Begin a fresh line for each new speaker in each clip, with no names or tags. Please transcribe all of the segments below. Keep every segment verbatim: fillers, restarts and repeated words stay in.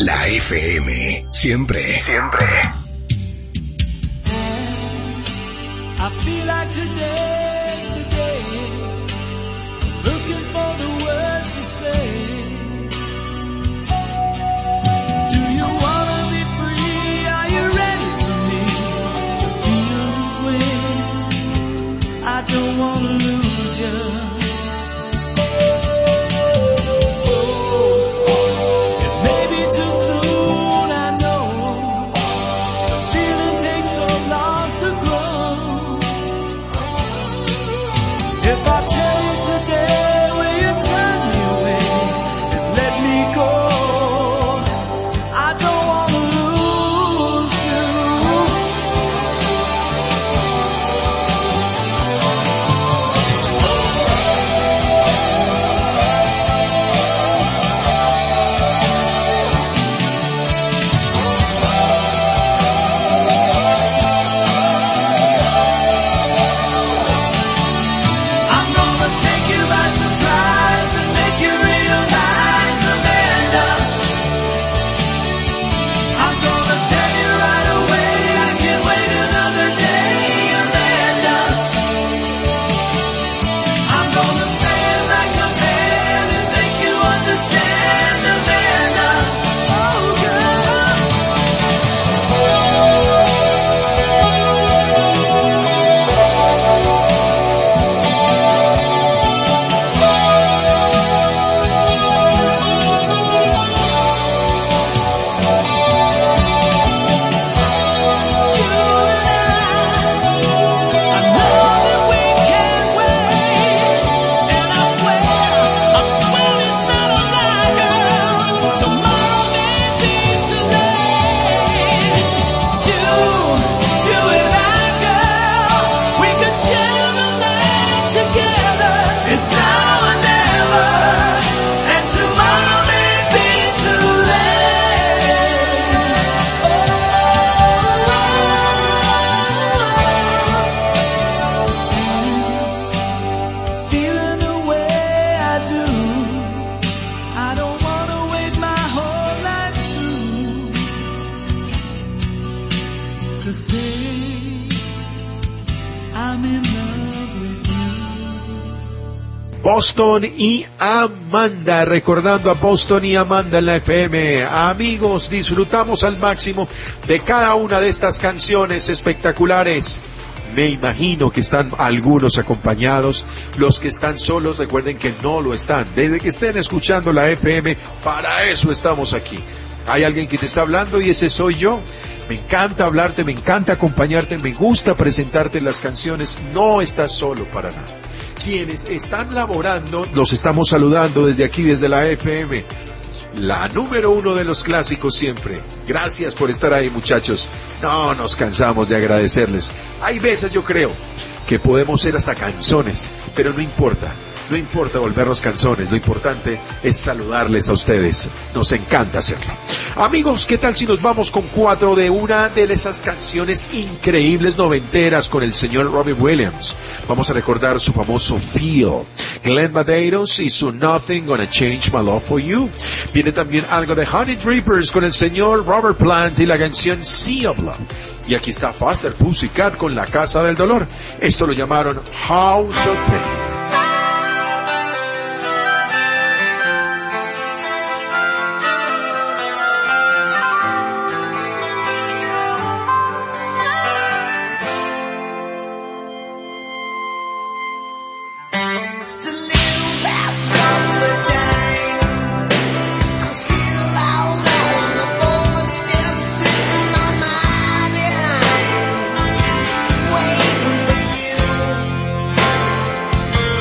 La F M, siempre, siempre.
I feel like today's the day, looking for the words to say. Do you wanna be free? Are you ready for me to feel this way? I don't wanna lose you.
Boston y Amanda, recordando a Boston y Amanda en la F M. Amigos, disfrutamos al máximo de cada una de estas canciones espectaculares. Me imagino que están algunos acompañados, los que están solos recuerden que no lo están. Desde que estén escuchando la F M, para eso estamos aquí. Hay alguien que te está hablando y ese soy yo. Me encanta hablarte, me encanta acompañarte, me gusta presentarte las canciones. No estás solo para nada. Quienes están laborando, los estamos saludando desde aquí, desde la F M. La número uno de los clásicos siempre. Gracias por estar ahí, muchachos. No nos cansamos de agradecerles. Hay veces, yo creo, que podemos ser hasta canzones, pero no importa. No importa volvernos canzones, lo importante es saludarles a ustedes. Nos encanta hacerlo. Amigos, ¿qué tal si nos vamos con cuatro de una de esas canciones increíbles noventeras con el señor Robbie Williams? Vamos a recordar su famoso Feel. Glenn Medeiros y su Nothing Gonna Change My Love For You. Viene también algo de Honey Drippers con el señor Robert Plant y la canción Sea of Love. Y aquí está Faster Pussycat con La Casa del Dolor. Esto lo llamaron House of Pain.
Waiting for you.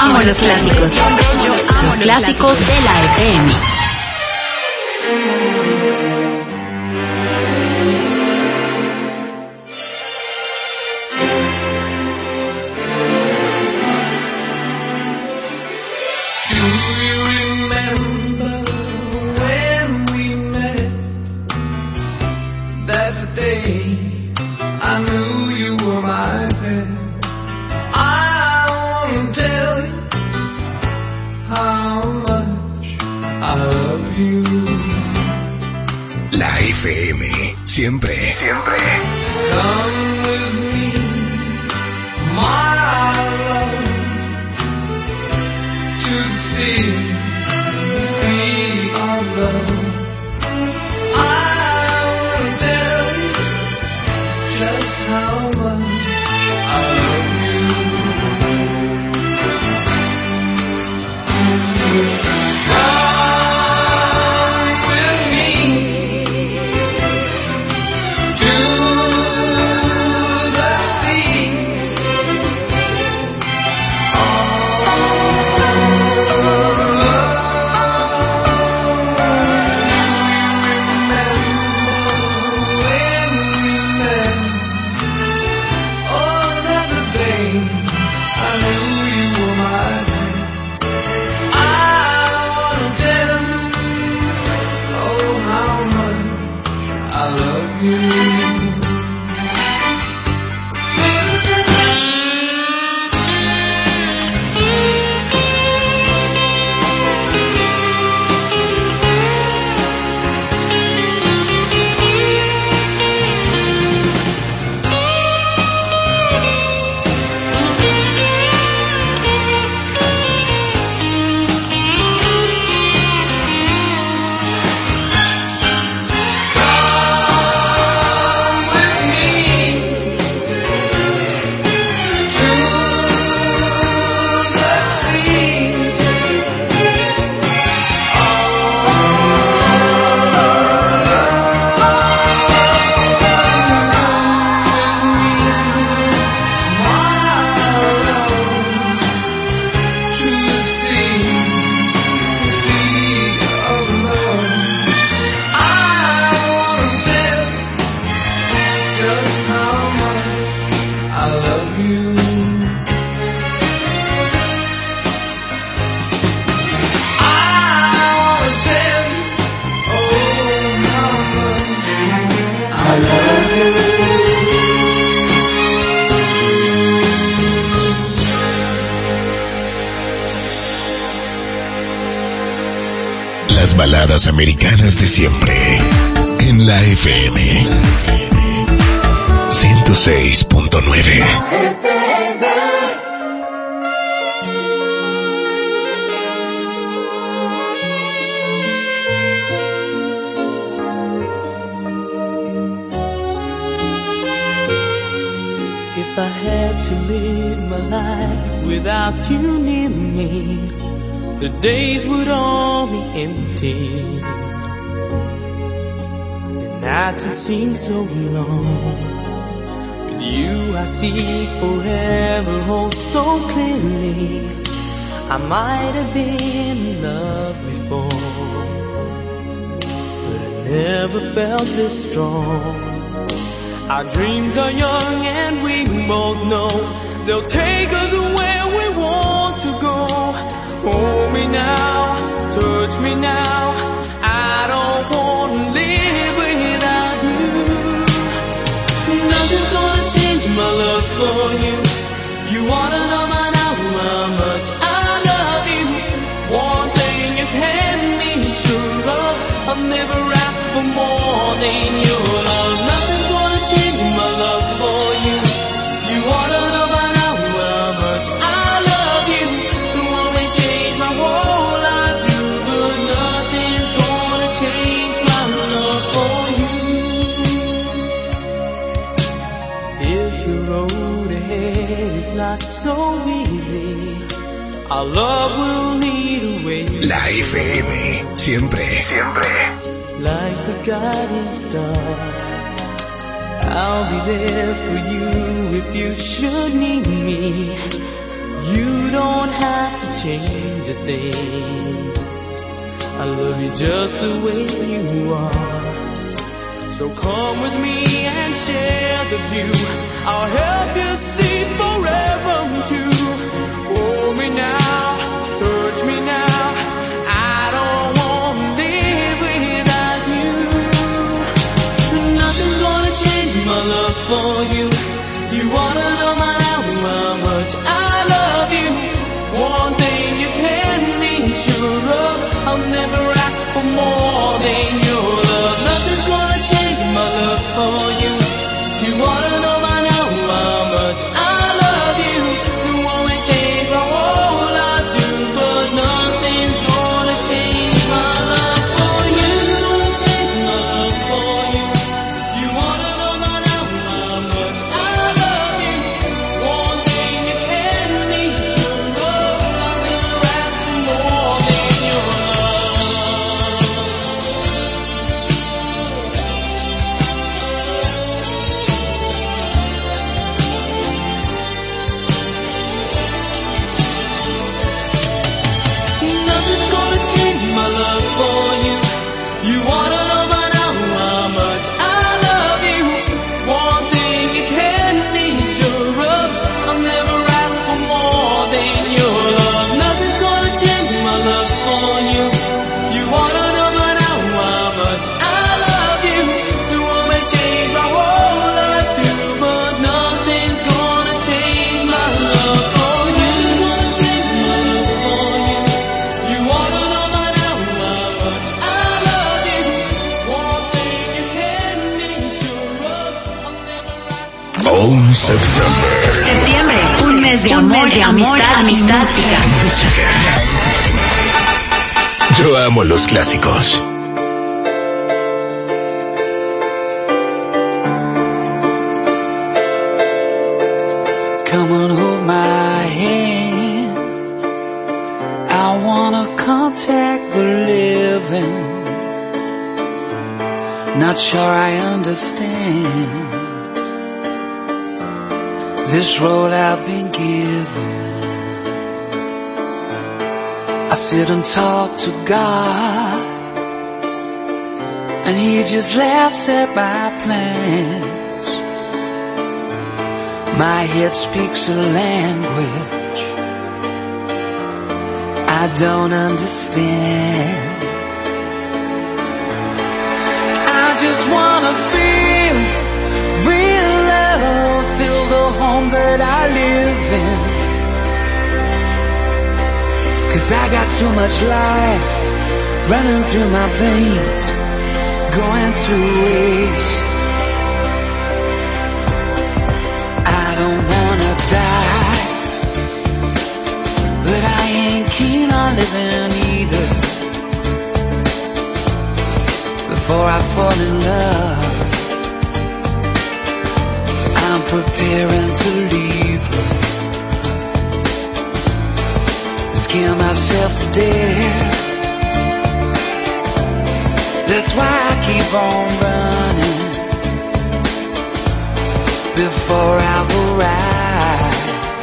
amo los clásicos. Yo amo los clásicos de la F M.
La F M, siempre, siempre.
Come with me, my love, to the sea, the sea of love. I wanna tell you just how much I love you.
Las baladas americanas de siempre en la F M ciento seis punto nueve.
If I had to live my life without you near me, the days would all be empty. The nights would seem so long. With you I see forever, oh so clearly. I might have been in love before, but I never felt this strong. Our dreams are young and we both know they'll take us where we want to go. Hold me now, touch me now, I don't want to live without you. Nothing's gonna change my love for you. You wanna know by now how much I love you. One thing you can be sure of, I've never asked for more than your love. Nothing's gonna change my love for you. You wanna know by now how much I love you. You wanna change my whole life, you, but nothing's gonna change my love for you. If the road ahead is not so easy, our love will lead away.
La F M, siempre, siempre.
Like the guiding star, I'll be there for you if you should need me. You don't have to change a thing. I love you just the way you are. So come with me and share the view. I'll help you see forever too. Hold me now, touch me now. I don't want to live without you. Nothing's gonna change my love for you. You wanna know my now how much I love you. One thing you can be sure of, I'll never ask for more than your love. Nothing's gonna change my love for you. You wanna know by now how much I love you. You won't change my whole life do, but nothing's gonna change my love for you. Change my love for you. You wanna know by now how much I love you. One thing you can be sure of, I'll never ask for more than your love. Nothing's gonna change my love for you. You wanna know by now how much I love you. One thing you can be sure of, I'll never ask for more than your love. Nothing's gonna change my love for you. You wanna know by now how much I love you. You won't change my whole life too, but nothing's gonna change my love for you. Nothing's gonna change my love for you. You wanna know by now how much I love you. One thing you can be sure of, I'll never ask.
On September.
Septiembre, un mes de amor, de amistad, amistad y música.
Yo amo los clásicos.
Come on, hold my hand. I wanna contact the living. Not sure I understand this road I've been given. I sit and talk to God, and He just laughs at my plans. My head speaks a language I don't understand. I just wanna feel real love, feel the home that I live in. 'Cause I got too much life running through my veins, going through waste. I don't wanna die, but I ain't keen on living either. Before I fall in love, I'm preparing to leave her. Scare myself to death. That's why I keep on running before I arrive.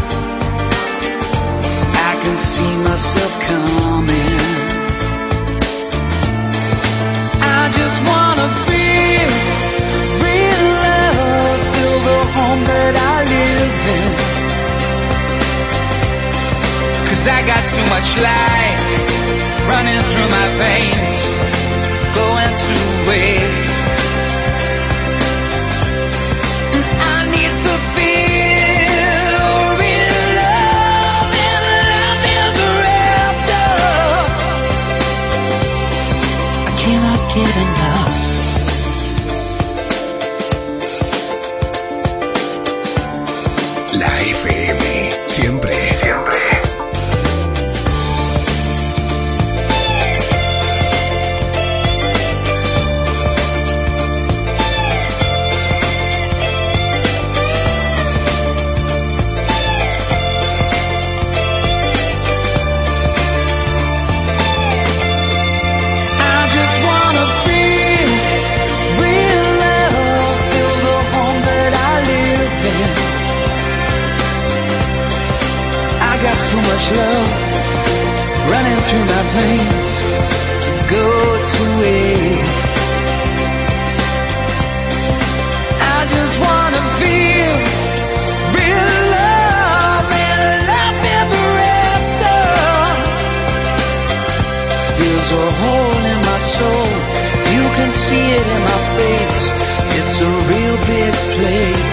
I can see myself coming. I just wanna feel real love, feel the home that I live in. 'Cause I got too much life running through my veins, going through waves. And I need to feel real love, and love is after. I cannot get enough.
La F M, siempre, siempre.
much love running through my veins to go to waste. I just wanna feel real love and love ever after. There's a hole in my soul, you can see it in my face. It's a real big place.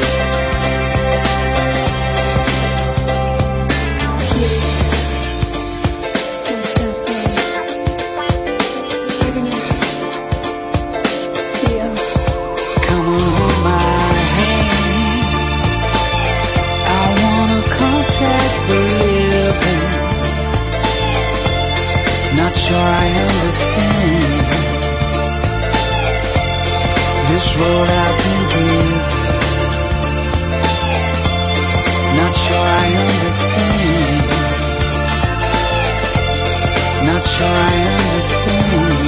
Sure I understand this road I've been given. Not sure I understand. Not sure I understand.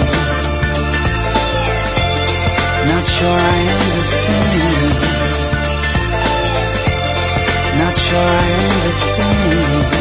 Not sure I understand. Not sure I understand.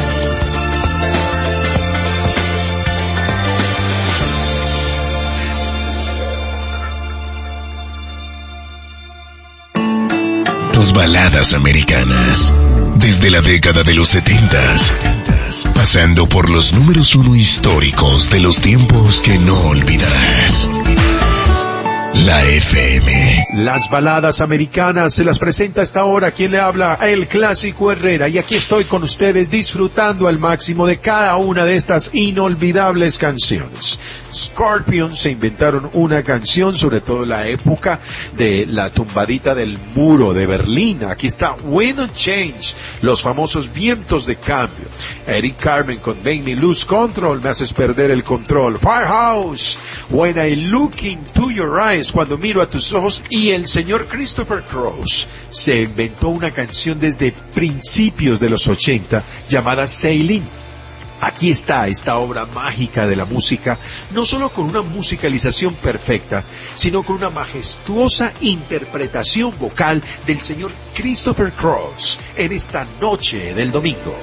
Baladas americanas, desde la década de los setentas, pasando por los números uno históricos de los tiempos que no olvidarás. La F M.
Las baladas americanas se las presenta a esta hora. ¿Quién le habla? El Clásico Herrera. Y aquí estoy con ustedes disfrutando al máximo de cada una de estas inolvidables canciones. Scorpions se inventaron una canción, sobre todo en la época de la tumbadita del muro de Berlín. Aquí está Wind and Change, los famosos vientos de cambio. Eric Carmen con Make Me Lose Control, me haces perder el control. Firehouse, When I Look Into Your Eyes, cuando miro a tus ojos. Y el señor Christopher Cross se inventó una canción desde principios de los ochenta llamada Sailing. Aquí está esta obra mágica de la música, no solo con una musicalización perfecta, sino con una majestuosa interpretación vocal del señor Christopher Cross en esta noche del domingo.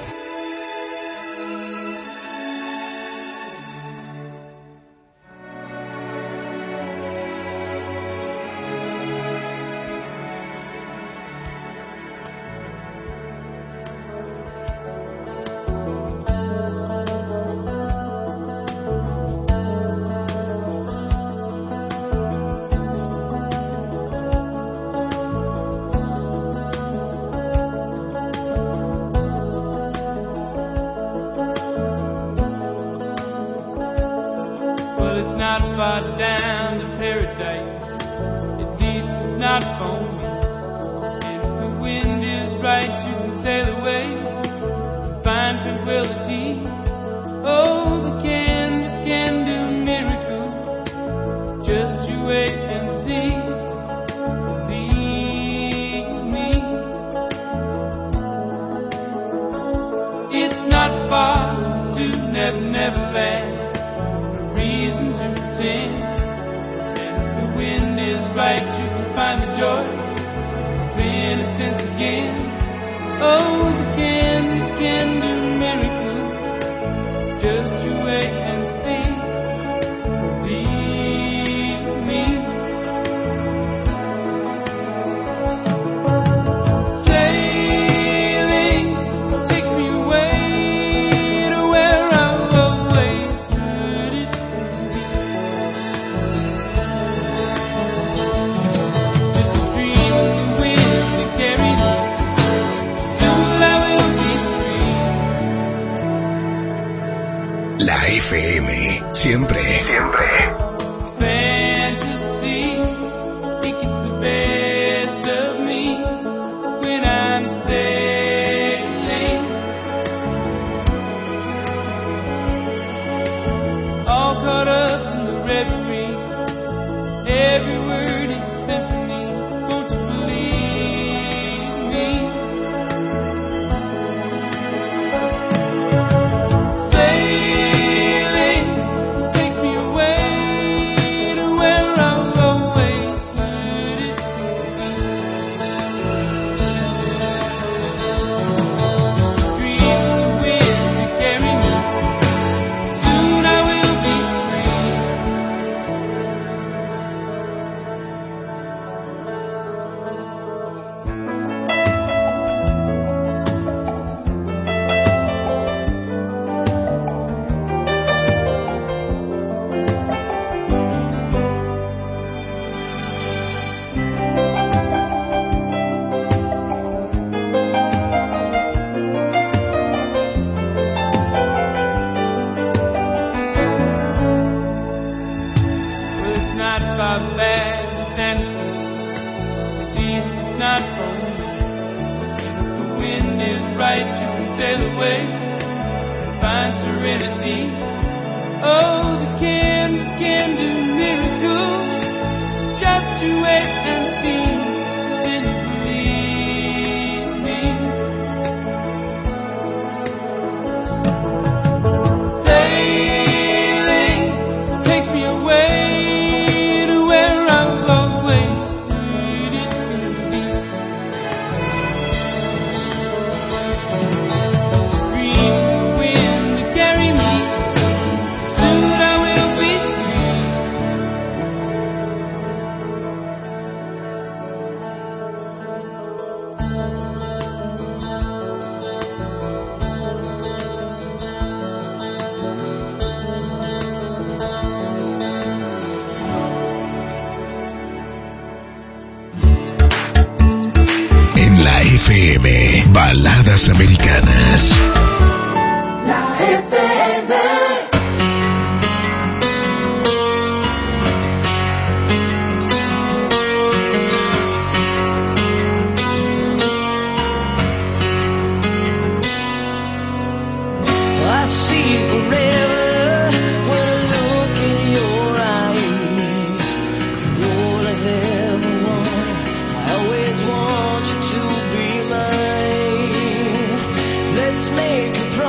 Siempre, siempre.
Fantasy, think it's the best of me when I'm sailing. All caught up in the reverie, every word is a symphony. Won't you believe me? sail away and find serenity. Oh, the canvas can do miracles. Just you wait and see. Then you believe me. Sailing takes me away to where I've always needed to be. Free the wind to carry me. Soon I will be
En la F M, Baladas Americanas.
La F M.
I see forever when I look in your eyes. You're all I ever want. I always want you to be mine. Let's make a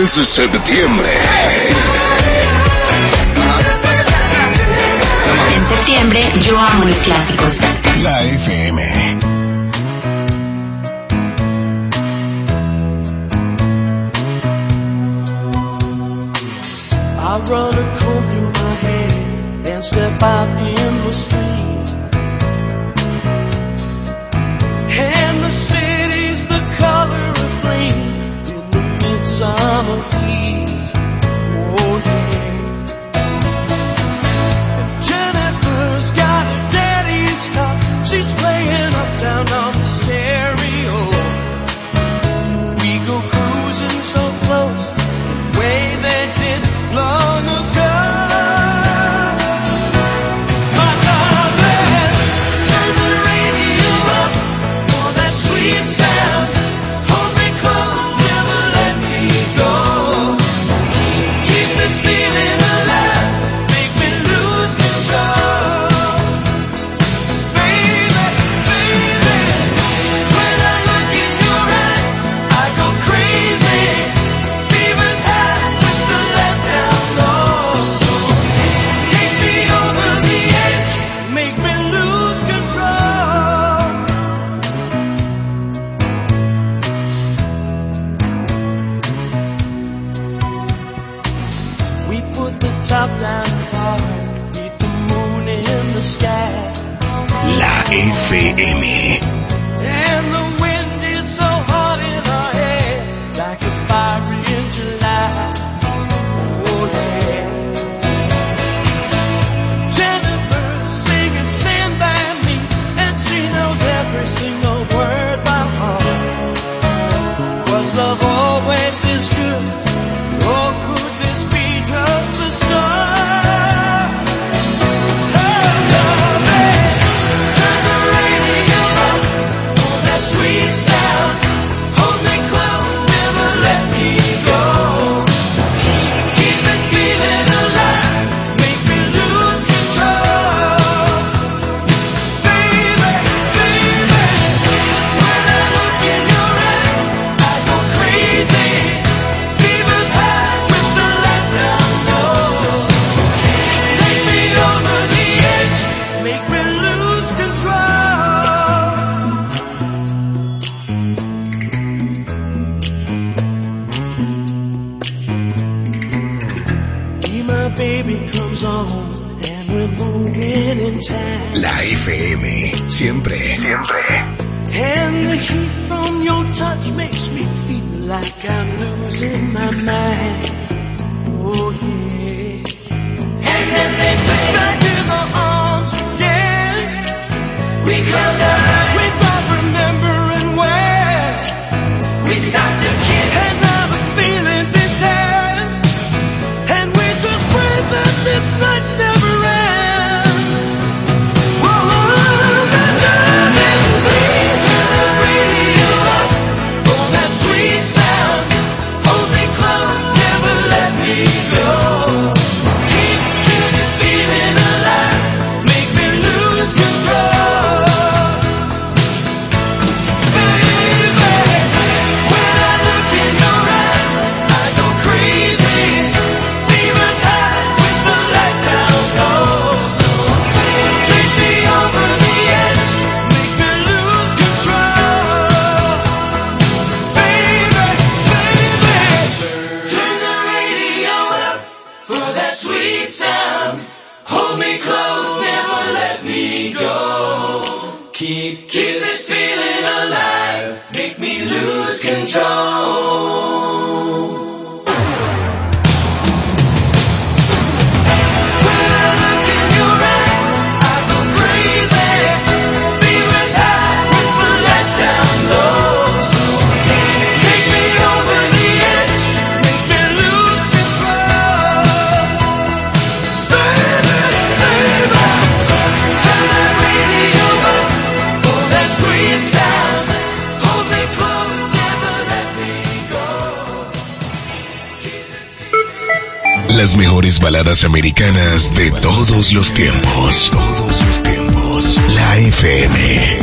es septiembre.
En septiembre yo amo los clásicos.
La F M.
I run a comb through my hair and step out in the street. And the city's the color of flame in the midsummer heat. Oh yeah. Jennifer's got her daddy's car. She's playing uptown on the stereo. We go cruising so close, the way they did long ago. My darling, turn the radio up for that sweet sound. Hold me close, never let me go. Keep this feeling alive, make me lose control. Baby, baby, when I look in your eyes, I go crazy. Fever's high with the lights down low. Take me over the edge, make me lose control. We put the top down hard, beat the moon in the sky.
La F M.
And the wind is so hot in our hair, like a fire in July. Oh yeah. Jennifer singing Stand By Me, and she knows every single word by heart. Was love always this good, or could this be just the start? Oh, darling, turn the radio up for that sweet sound. Hold me close, never let me go. Keep this feeling alive, make me lose control. Baby, baby, when I look in your eyes, I go crazy. Fever's high with the lights down low. Take me over the edge, make me lose control. Be my baby comes on, and we're moving in time.
La F M. Siempre. Siempre.
And the heat from your touch makes me feel like I'm losing my mind. Oh yeah. And then they play back in my arms again. We close our eyes, we start remembering where we start to kiss. And now the feelings is there, and we just pray that this night never ends. Whoa, my darling, please turn the radio up for that sweet sound. Hold me close, never let me go. Keep, keep this feeling alive, make me lose control. Baby, when I look in your eyes, I go crazy. Fever's high with the lights down low. So take me over the edge, make me lose control. Baby, baby, turn the radio up for that sweet sound. Hold me close, never let me go. Keep, keep this feeling alive, make me lose control. When I look in your eyes, I go crazy. Fever's high with the lights down low. So take me over the edge, make me lose control. Baby, baby, turn the radio up for that sweet sound. Hold me close, never let me go.
Las mejores baladas americanas de todos los tiempos. Todos los tiempos. La F M.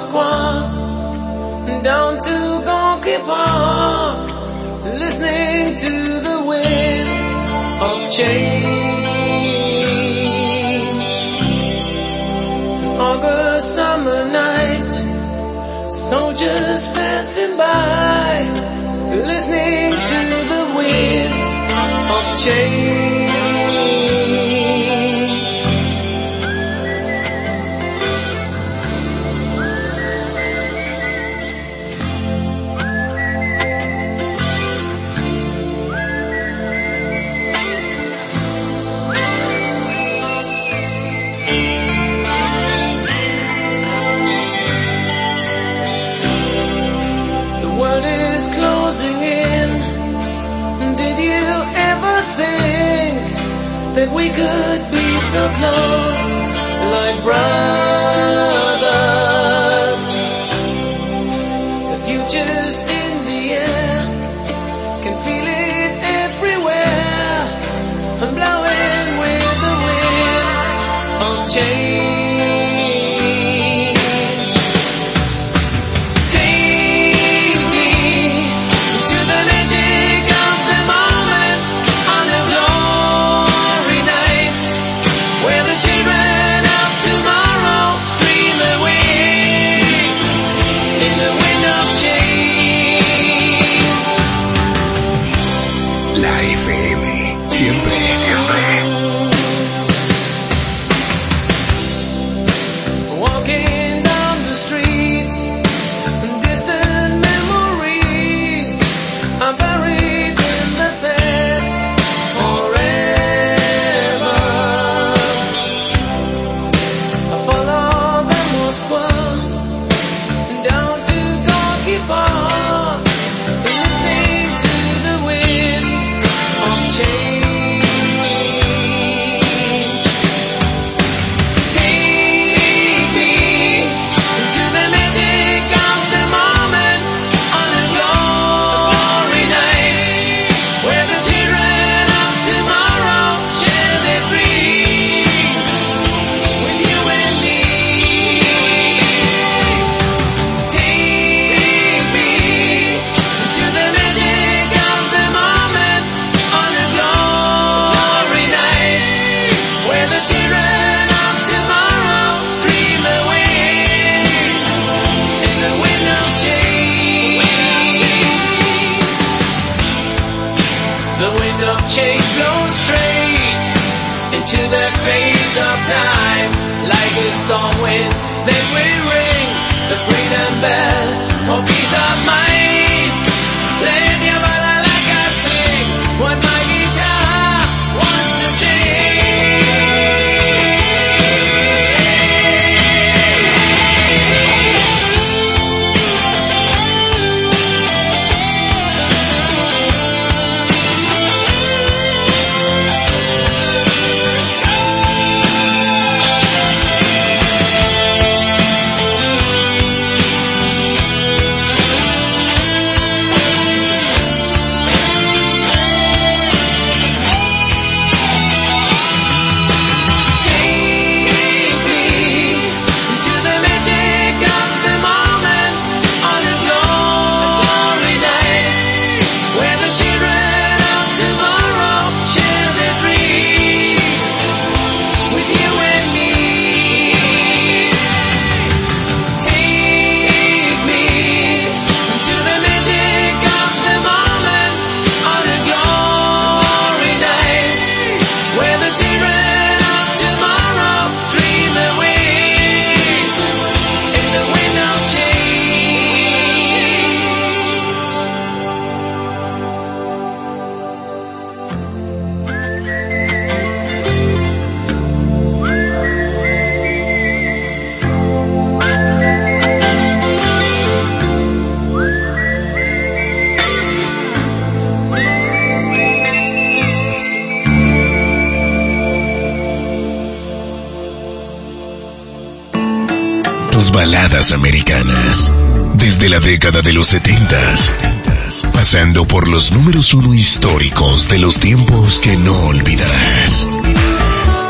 Moscow, down to Gorky Park, listening to the wind of change. August summer night, soldiers passing by, listening to the wind of change. Closing in. Did you ever think that we could be so close, like brothers? The future's in the air, can feel it everywhere. I'm blowing with the wind of change. Storm wind, then we ring the freedom bell for peace of mind. Play your bala like I sing, what my guitar wants to
Baladas americanas, desde la década de los setentas, pasando por los números uno históricos de los tiempos que no olvidarás.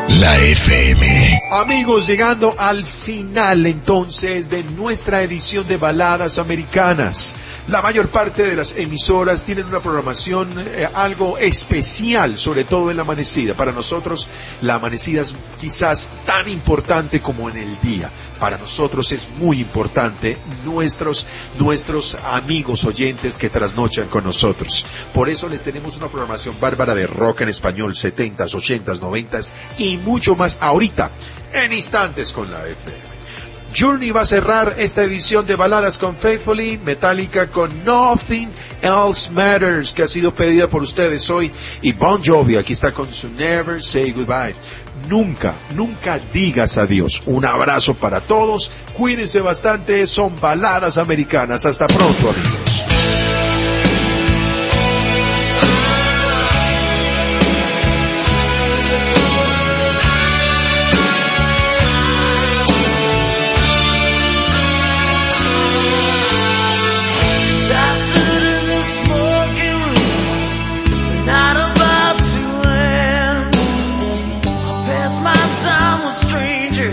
La F M.
Amigos, llegando al final entonces de nuestra edición de Baladas Americanas. La mayor parte de las emisoras tienen una programación eh, algo especial, sobre todo en la amanecida. Para nosotros, la amanecida es quizás tan importante como en el día. Para nosotros es muy importante nuestros, nuestros amigos oyentes que trasnochan con nosotros. Por eso les tenemos una programación bárbara de rock en español, setentas, ochentas, noventas y mucho más ahorita, en instantes con la F M. Journey va a cerrar esta edición de Baladas con Faithfully, Metallica con Nothing Else Matters, que ha sido pedida por ustedes hoy, y Bon Jovi aquí está con su Never Say Goodbye. Nunca, nunca digas adiós. Un abrazo para todos, cuídense bastante, son Baladas Americanas. Hasta pronto, amigos.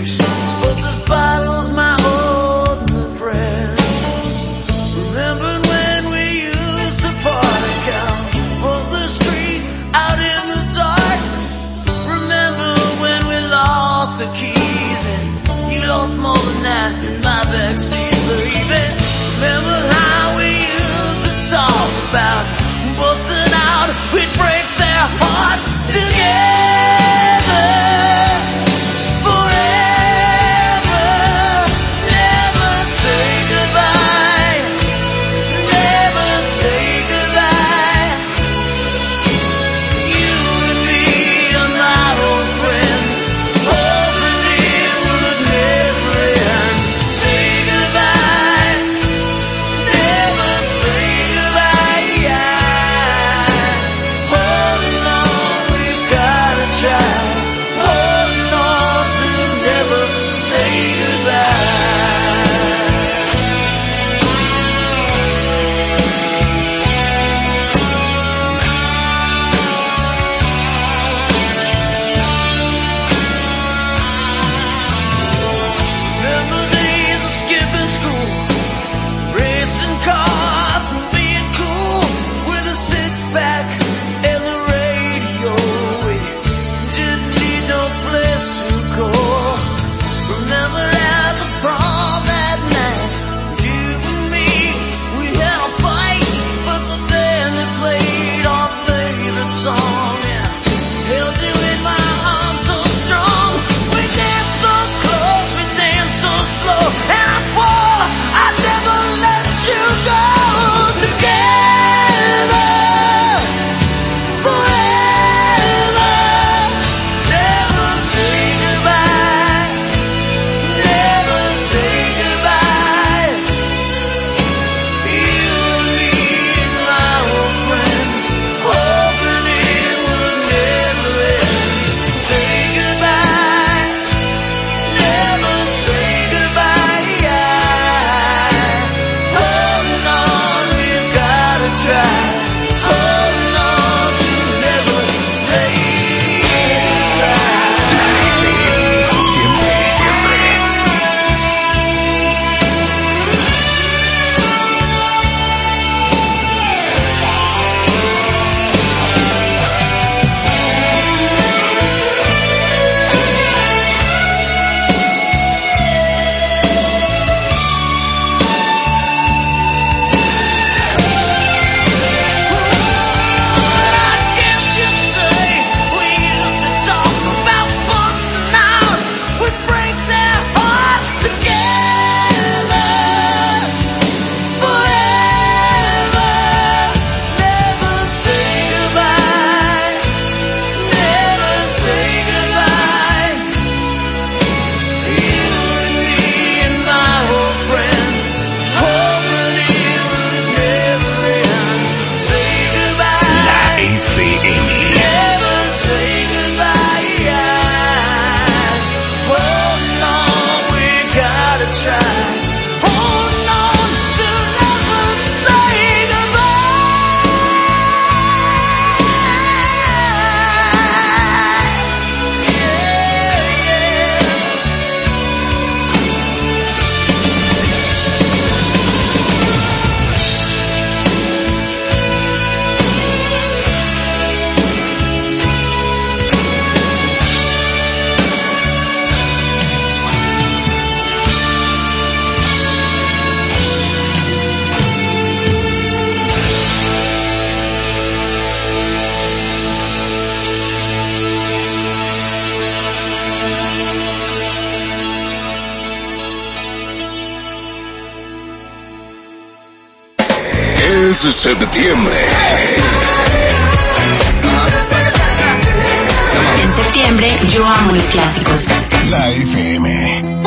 But this bottle's my old friend. Remembering when
es septiembre.
En septiembre, yo amo los clásicos.
La F M.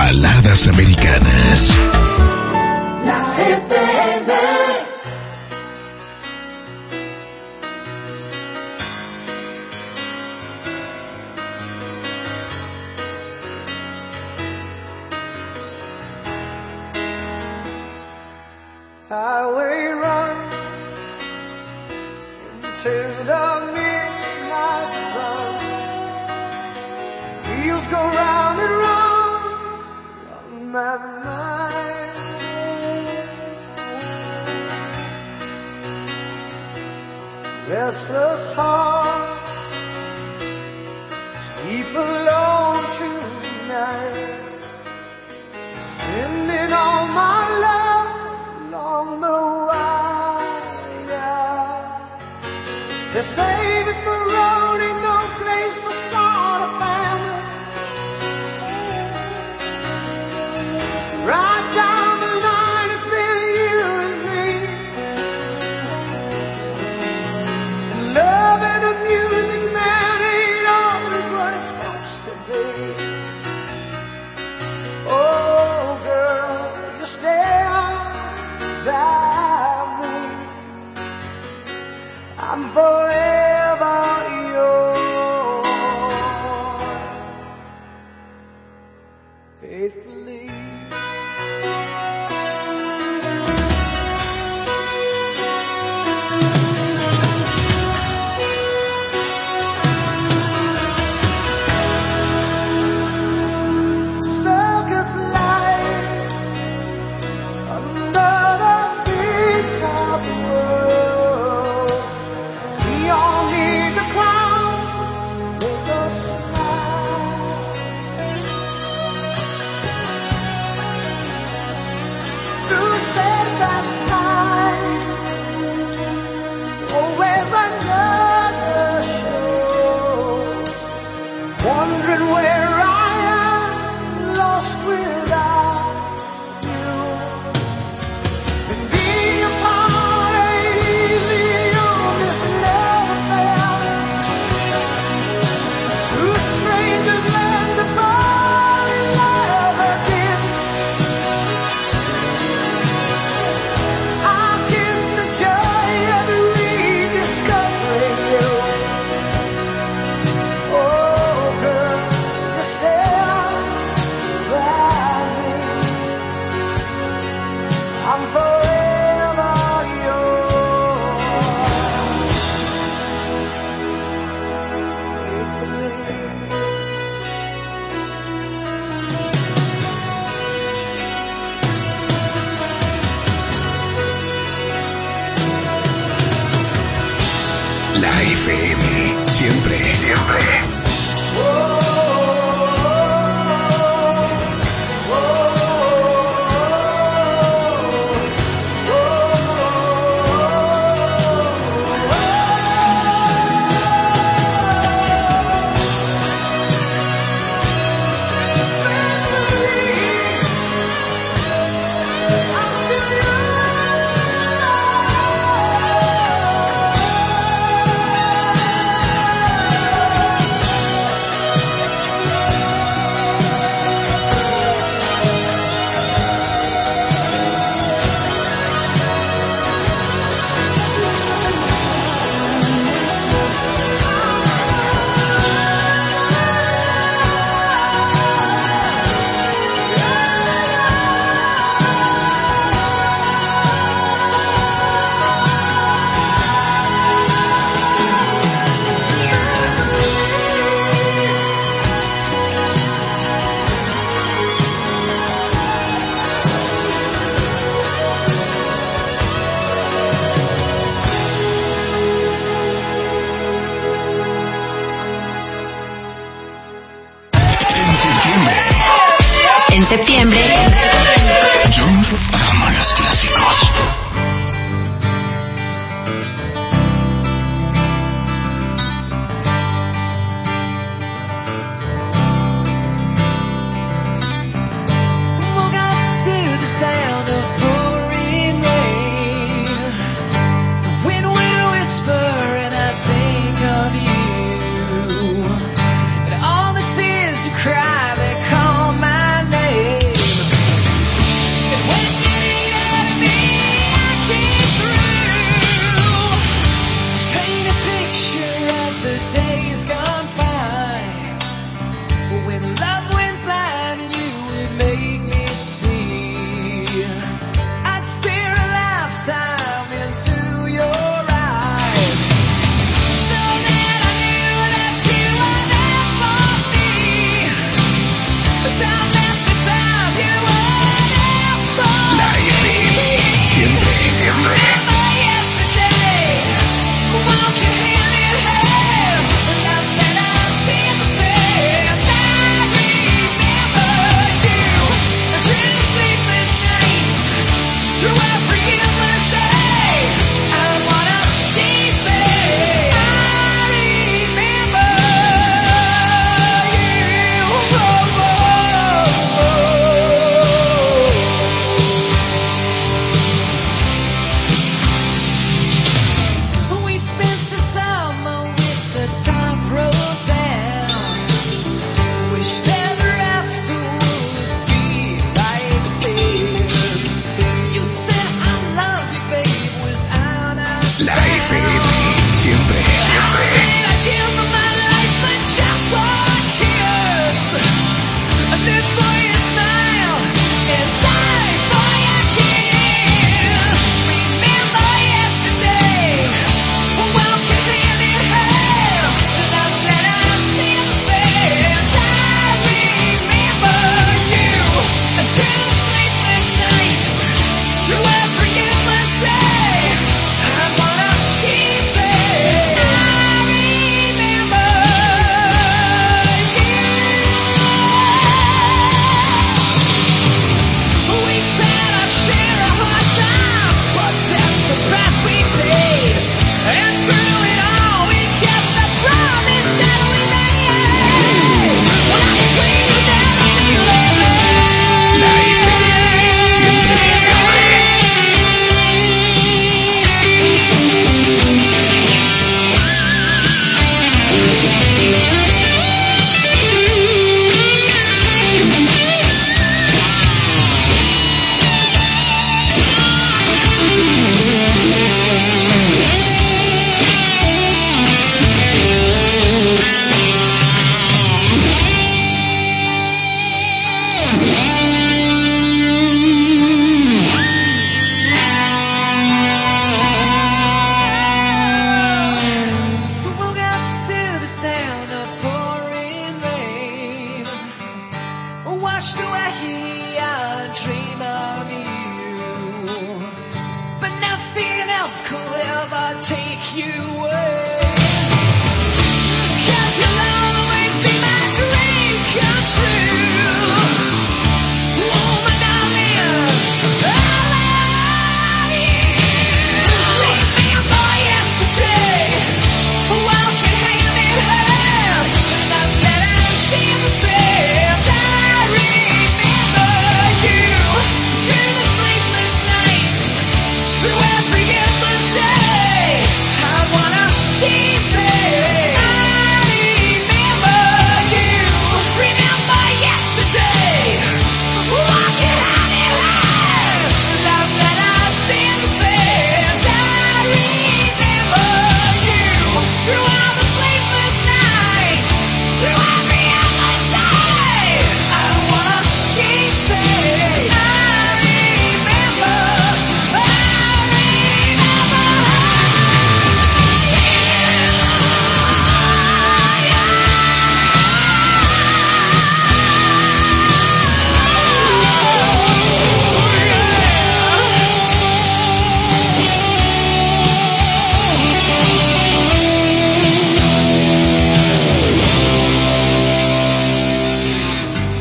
Baladas Americanas.
La F M.
Highway run into the midnight sun. Wheels go round and round on my mind. Restless hearts sleep alone tonight, sending all my love along the wire. They say that the road ain't no place to start a family. Right down the line it's been you and me. Love and the music, man, ain't always what it's supposed to be. Oh girl, you stay by me. I'm forever yours, faithfully. Circus life under the big top world. We all need the clowns to make us smile. Through space and time, always another show. Wondering where I am, lost without you. And being apart ain't easy on this love affair. Two strangers learn to fall in love again. I'll get the joy of rediscovering you. Oh girl, you stand by me. I'm forever yours, faithfully.
La F M, siempre, siempre.
Oh,